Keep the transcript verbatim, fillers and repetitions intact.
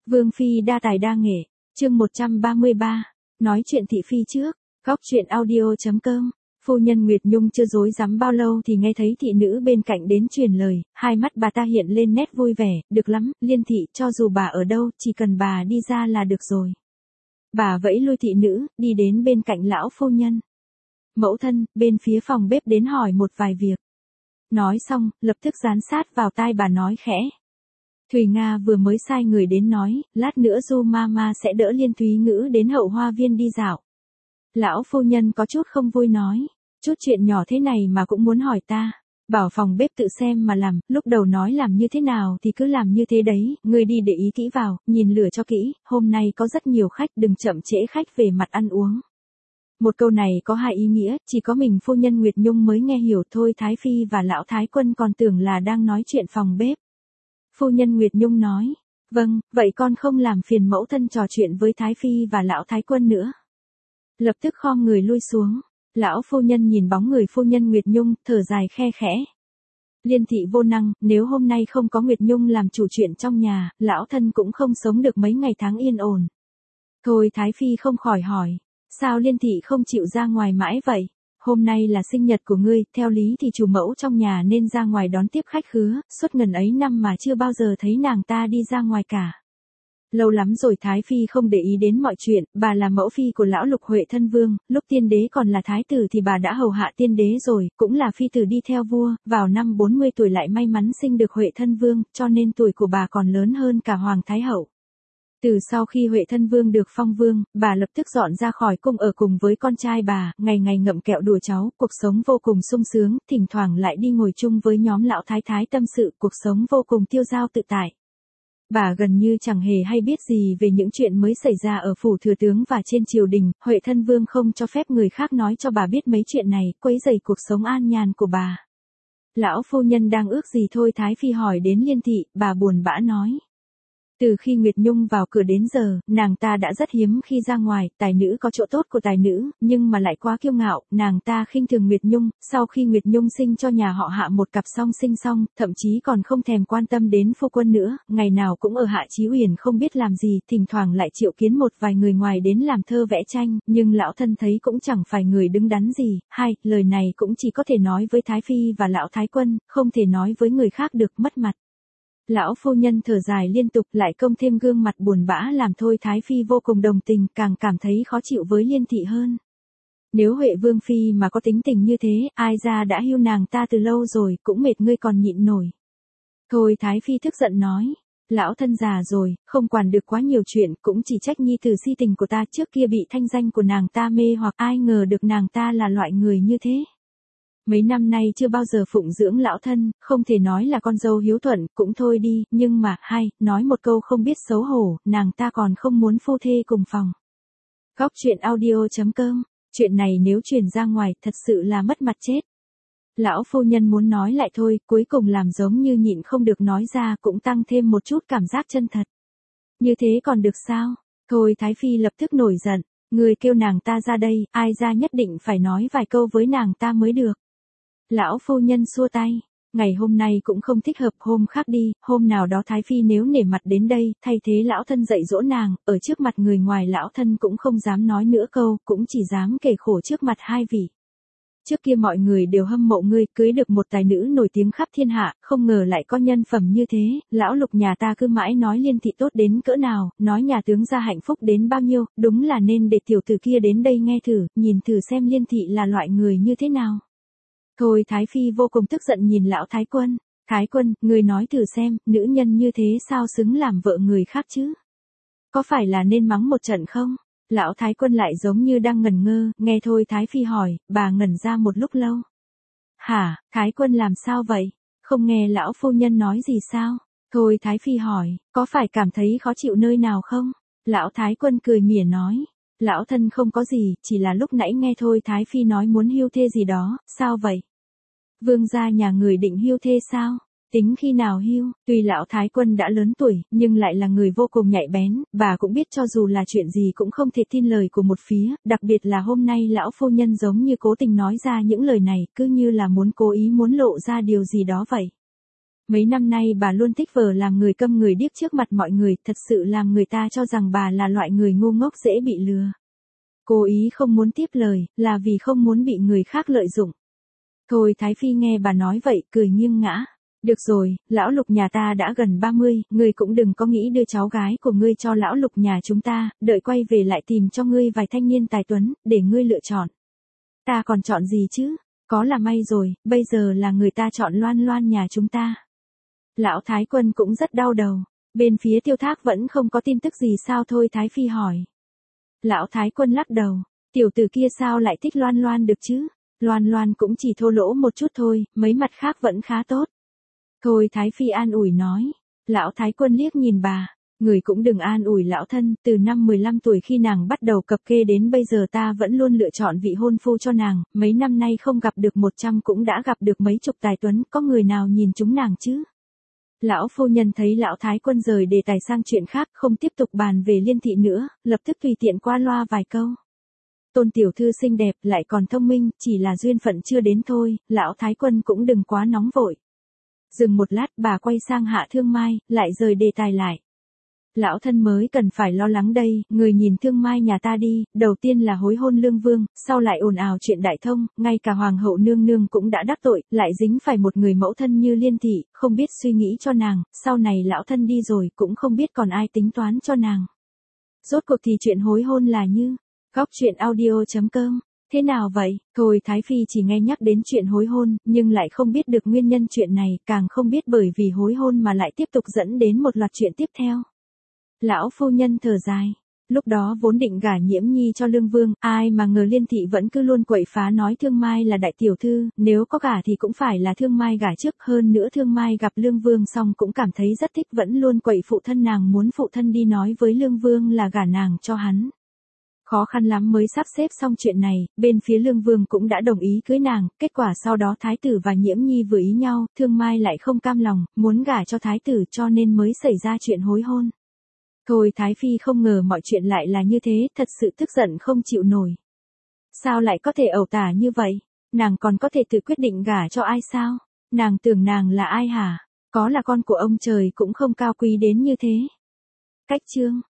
Vương phi đa tài đa nghệ, chương một trăm ba mươi ba, nói chuyện thị phi trước, góc chuyện audio chấm com. Phu nhân Nguyệt Nhung chưa dối rắm bao lâu thì nghe thấy thị nữ bên cạnh đến truyền lời, hai mắt bà ta hiện lên nét vui vẻ, được lắm, Liên thị, cho dù bà ở đâu, chỉ cần bà đi ra là được rồi. Bà vẫy lui thị nữ, đi đến bên cạnh lão phu nhân. Mẫu thân, bên phía phòng bếp đến hỏi một vài việc. Nói xong, lập tức dán sát vào tai bà nói khẽ. Thùy Nga vừa mới sai người đến nói, lát nữa Du Mama sẽ đỡ Liên Thúy Ngữ đến hậu hoa viên đi dạo. Lão phu nhân có chút không vui nói, chút chuyện nhỏ thế này mà cũng muốn hỏi ta, bảo phòng bếp tự xem mà làm, lúc đầu nói làm như thế nào thì cứ làm như thế đấy, ngươi đi để ý kỹ vào, nhìn lửa cho kỹ, hôm nay có rất nhiều khách, đừng chậm trễ khách về mặt ăn uống. Một câu này có hai ý nghĩa, chỉ có mình phu nhân Nguyệt Nhung mới nghe hiểu thôi. Thái Phi và lão Thái Quân còn tưởng là đang nói chuyện phòng bếp. Phu nhân Nguyệt Nhung nói, vâng, vậy con không làm phiền mẫu thân trò chuyện với Thái Phi và lão Thái Quân nữa. Lập tức khom người lui xuống, lão phu nhân nhìn bóng người phu nhân Nguyệt Nhung, thở dài khe khẽ. Liên thị vô năng, nếu hôm nay không có Nguyệt Nhung làm chủ chuyện trong nhà, lão thân cũng không sống được mấy ngày tháng yên ổn. Thôi Thái Phi không khỏi hỏi, sao Liên thị không chịu ra ngoài mãi vậy? Hôm nay là sinh nhật của ngươi, theo lý thì chủ mẫu trong nhà nên ra ngoài đón tiếp khách khứa, suốt ngần ấy năm mà chưa bao giờ thấy nàng ta đi ra ngoài cả. Lâu lắm rồi Thái Phi không để ý đến mọi chuyện, bà là mẫu phi của lão Lục Huệ thân vương, lúc tiên đế còn là thái tử thì bà đã hầu hạ tiên đế rồi, cũng là phi tử đi theo vua, vào năm bốn mươi tuổi lại may mắn sinh được Huệ thân vương, cho nên tuổi của bà còn lớn hơn cả Hoàng Thái Hậu. Từ sau khi Huệ thân vương được phong vương, bà lập tức dọn ra khỏi cung ở cùng với con trai bà, ngày ngày ngậm kẹo đùa cháu, cuộc sống vô cùng sung sướng, thỉnh thoảng lại đi ngồi chung với nhóm lão thái thái tâm sự, cuộc sống vô cùng tiêu dao tự tại. Bà gần như chẳng hề hay biết gì về những chuyện mới xảy ra ở phủ thừa tướng và trên triều đình, Huệ thân vương không cho phép người khác nói cho bà biết mấy chuyện này, quấy rầy cuộc sống an nhàn của bà. Lão phu nhân đang ước gì thôi Thái Phi hỏi đến Liên thị, bà buồn bã nói. Từ khi Nguyệt Nhung vào cửa đến giờ, nàng ta đã rất hiếm khi ra ngoài, tài nữ có chỗ tốt của tài nữ, nhưng mà lại quá kiêu ngạo, nàng ta khinh thường Nguyệt Nhung, sau khi Nguyệt Nhung sinh cho nhà họ Hạ một cặp song sinh xong, thậm chí còn không thèm quan tâm đến phu quân nữa, ngày nào cũng ở Hạ Chí Uyển không biết làm gì, thỉnh thoảng lại triệu kiến một vài người ngoài đến làm thơ vẽ tranh, nhưng lão thân thấy cũng chẳng phải người đứng đắn gì, hai, lời này cũng chỉ có thể nói với Thái Phi và lão Thái Quân, không thể nói với người khác được, mất mặt. Lão phu nhân thở dài liên tục, lại công thêm gương mặt buồn bã làm thôi Thái Phi vô cùng đồng tình, càng cảm thấy khó chịu với Liên thị hơn. Nếu Huệ Vương Phi mà có tính tình như thế, ai ra đã hưu nàng ta từ lâu rồi, cũng mệt ngươi còn nhịn nổi. Thôi Thái Phi tức giận nói, lão thân già rồi, không quản được quá nhiều chuyện, cũng chỉ trách nhi tử si tình của ta, trước kia bị thanh danh của nàng ta mê hoặc, ai ngờ được nàng ta là loại người như thế. Mấy năm nay chưa bao giờ phụng dưỡng lão thân, không thể nói là con dâu hiếu thuận, cũng thôi đi, nhưng mà, hay, nói một câu không biết xấu hổ, nàng ta còn không muốn phu thê cùng phòng. Góc chuyện audio chấm com, chuyện này nếu truyền ra ngoài, thật sự là mất mặt chết. Lão phu nhân muốn nói lại thôi, cuối cùng làm giống như nhịn không được nói ra, cũng tăng thêm một chút cảm giác chân thật. Như thế còn được sao? Thôi Thái Phi lập tức nổi giận, người kêu nàng ta ra đây, ai ra nhất định phải nói vài câu với nàng ta mới được. Lão phu nhân xua tay, ngày hôm nay cũng không thích hợp, hôm khác đi, hôm nào đó Thái Phi nếu nể mặt đến đây, thay thế lão thân dạy dỗ nàng, ở trước mặt người ngoài lão thân cũng không dám nói nữa câu, cũng chỉ dám kể khổ trước mặt hai vị. Trước kia mọi người đều hâm mộ ngươi, cưới được một tài nữ nổi tiếng khắp thiên hạ, không ngờ lại có nhân phẩm như thế, lão Lục nhà ta cứ mãi nói Liên thị tốt đến cỡ nào, nói nhà tướng gia hạnh phúc đến bao nhiêu, đúng là nên để tiểu tử kia đến đây nghe thử, nhìn thử xem Liên thị là loại người như thế nào. Thôi Thái Phi vô cùng tức giận nhìn lão Thái Quân, Thái Quân, người nói thử xem, nữ nhân như thế sao xứng làm vợ người khác chứ? Có phải là nên mắng một trận không? Lão Thái Quân lại giống như đang ngẩn ngơ, nghe thôi Thái Phi hỏi, bà ngẩn ra một lúc lâu. Hả, Thái Quân làm sao vậy? Không nghe lão phu nhân nói gì sao? Thôi Thái Phi hỏi, có phải cảm thấy khó chịu nơi nào không? Lão Thái Quân cười mỉa nói. Lão thân không có gì, chỉ là lúc nãy nghe thôi Thái Phi nói muốn hưu thê gì đó, sao vậy? Vương gia nhà người định hưu thê sao? Tính khi nào hưu? Tuy lão Thái Quân đã lớn tuổi, nhưng lại là người vô cùng nhạy bén, bà cũng biết cho dù là chuyện gì cũng không thể tin lời của một phía, đặc biệt là hôm nay lão phu nhân giống như cố tình nói ra những lời này, cứ như là muốn cố ý muốn lộ ra điều gì đó vậy. Mấy năm nay bà luôn thích vờ làm người câm người điếc trước mặt mọi người, thật sự làm người ta cho rằng bà là loại người ngu ngốc dễ bị lừa. Cố ý không muốn tiếp lời, là vì không muốn bị người khác lợi dụng. Thôi Thái Phi nghe bà nói vậy, cười nghiêng ngã. Được rồi, lão Lục nhà ta đã gần ba mươi, ngươi cũng đừng có nghĩ đưa cháu gái của ngươi cho lão Lục nhà chúng ta, đợi quay về lại tìm cho ngươi vài thanh niên tài tuấn, để ngươi lựa chọn. Ta còn chọn gì chứ? Có là may rồi, bây giờ là người ta chọn Loan Loan nhà chúng ta. Lão Thái Quân cũng rất đau đầu. Bên phía Tiêu Thác vẫn không có tin tức gì sao thôi Thái Phi hỏi. Lão Thái Quân lắc đầu. Tiểu tử kia sao lại thích Loan Loan được chứ? Loan Loan cũng chỉ thô lỗ một chút thôi, mấy mặt khác vẫn khá tốt. Thôi Thái Phi an ủi nói. Lão Thái Quân liếc nhìn bà. Người cũng đừng an ủi lão thân, từ năm mười lăm tuổi khi nàng bắt đầu cập kê đến bây giờ ta vẫn luôn lựa chọn vị hôn phu cho nàng, mấy năm nay không gặp được một trăm cũng đã gặp được mấy chục tài tuấn, có người nào nhìn chúng nàng chứ? Lão phu nhân thấy lão Thái Quân rời đề tài sang chuyện khác, không tiếp tục bàn về Liên thị nữa, lập tức tùy tiện qua loa vài câu. Tôn tiểu thư xinh đẹp, lại còn thông minh, chỉ là duyên phận chưa đến thôi, lão Thái Quân cũng đừng quá nóng vội. Dừng một lát bà quay sang Hạ Thương Mai, lại rời đề tài lại. Lão thân mới cần phải lo lắng đây, người nhìn Thương Mai nhà ta đi, đầu tiên là hối hôn Lương Vương, sau lại ồn ào chuyện đại thông, ngay cả Hoàng hậu nương nương cũng đã đắc tội, lại dính phải một người mẫu thân như Liên thị, không biết suy nghĩ cho nàng, sau này lão thân đi rồi cũng không biết còn ai tính toán cho nàng. Rốt cuộc thì chuyện hối hôn là như, góc chuyện audio chấm com. Thế nào vậy? Thôi Thái Phi chỉ nghe nhắc đến chuyện hối hôn, nhưng lại không biết được nguyên nhân chuyện này, càng không biết bởi vì hối hôn mà lại tiếp tục dẫn đến một loạt chuyện tiếp theo. Lão phu nhân thở dài. Lúc đó vốn định gả Nhiễm Nhi cho Lương Vương, ai mà ngờ Liên thị vẫn cứ luôn quậy phá nói Thương Mai là đại tiểu thư, nếu có gả thì cũng phải là Thương Mai gả trước, hơn nữa Thương Mai gặp Lương Vương xong cũng cảm thấy rất thích, vẫn luôn quậy phụ thân nàng, muốn phụ thân đi nói với Lương Vương là gả nàng cho hắn. Khó khăn lắm mới sắp xếp xong chuyện này, bên phía Lương Vương cũng đã đồng ý cưới nàng, kết quả sau đó Thái tử và Nhiễm Nhi vừa ý nhau, Thương Mai lại không cam lòng, muốn gả cho Thái tử cho nên mới xảy ra chuyện hối hôn. Thôi Thái Phi không ngờ mọi chuyện lại là như thế, thật sự tức giận không chịu nổi. Sao lại có thể ẩu tả như vậy? Nàng còn có thể tự quyết định gả cho ai sao? Nàng tưởng nàng là ai hả? Có là con của ông trời cũng không cao quý đến như thế. Cách chương